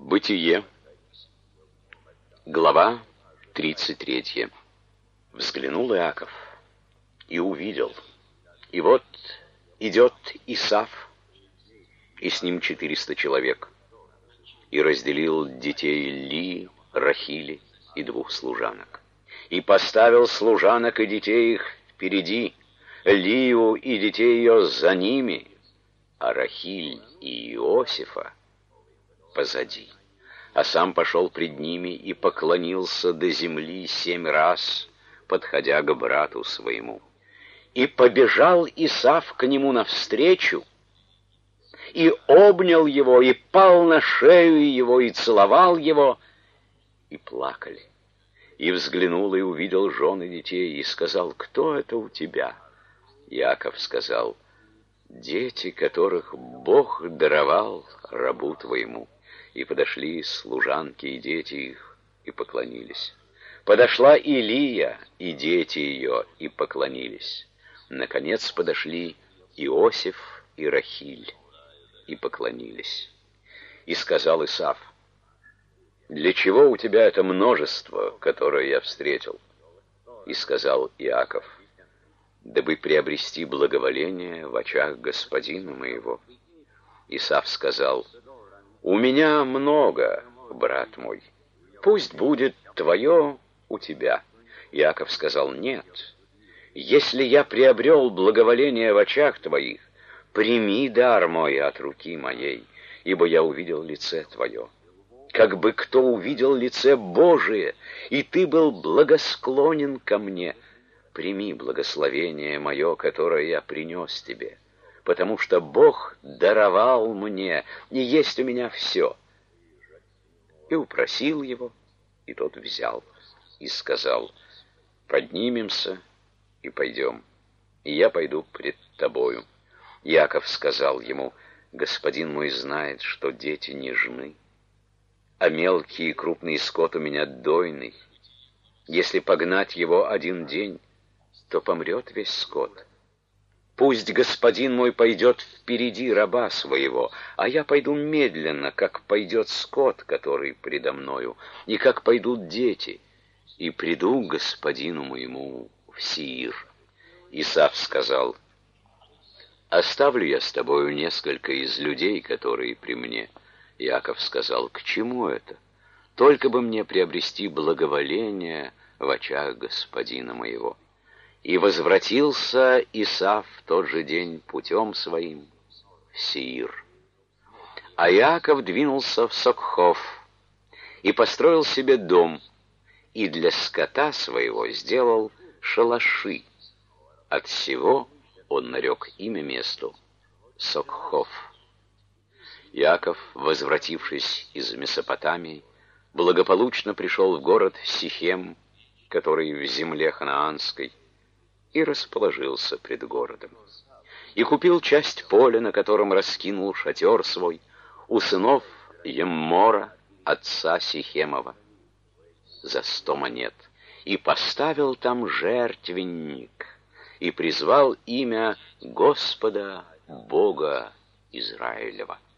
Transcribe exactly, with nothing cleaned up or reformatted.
Бытие, глава тридцать третья. Взглянул Иаков и увидел, и вот идет Исав, и с ним четыреста человек, и разделил детей Лии, Рахили и двух служанок, и поставил служанок и детей их впереди, Лию и детей ее за ними, а Рахиль и Иосифа позади. А сам пошел пред ними и поклонился до земли семь раз, подходя к брату своему. И побежал Исав к нему навстречу, и обнял его, и пал на шею его, и целовал его, и плакали. И взглянул, и увидел жен и детей, и сказал: «Кто это у тебя?» Иаков сказал: «Дети, которых Бог даровал рабу твоему». И подошли служанки и дети их, и поклонились. Подошла и Лия, и дети ее, и поклонились. Наконец подошли Иосиф и Рахиль, и поклонились. И сказал Исав: «Для чего у тебя это множество, которое я встретил?» И сказал Иаков: «Дабы приобрести благоволение в очах господина моего». Исав сказал: «У меня много, брат мой, пусть будет твое у тебя». Иаков сказал: «Нет, если я приобрел благоволение в очах твоих, прими дар мой от руки моей, ибо я увидел лице твое. Как бы кто увидел лице Божие, и ты был благосклонен ко мне, прими благословение мое, которое я принес тебе, потому что Бог даровал мне, и есть у меня все». И упросил его, и тот взял, и сказал: «Поднимемся и пойдем, и я пойду пред тобою». Иаков сказал ему: «Господин мой знает, что дети нежны, а мелкий и крупный скот у меня дойный. Если погнать его один день, то помрет весь скот. Пусть господин мой пойдет впереди раба своего, а я пойду медленно, как пойдет скот, который предо мною, и как пойдут дети, и приду к господину моему в Сиир». Исав сказал: «Оставлю я с тобою несколько из людей, которые при мне». Иаков сказал: «К чему это? Только бы мне приобрести благоволение в очах господина моего». И возвратился Исав в тот же день путем своим в Сиир. А Иаков двинулся в Сокхов и построил себе дом, и для скота своего сделал шалаши. От сего он нарек имя месту Сокхов. Иаков, возвратившись из Месопотамии, благополучно пришел в город Сихем, который в земле ханаанской, и расположился пред городом. И купил часть поля, на котором раскинул шатер свой, у сынов Еммора, отца Сихемова, за сто монет, и поставил там жертвенник, и призвал имя Господа Бога Израилева.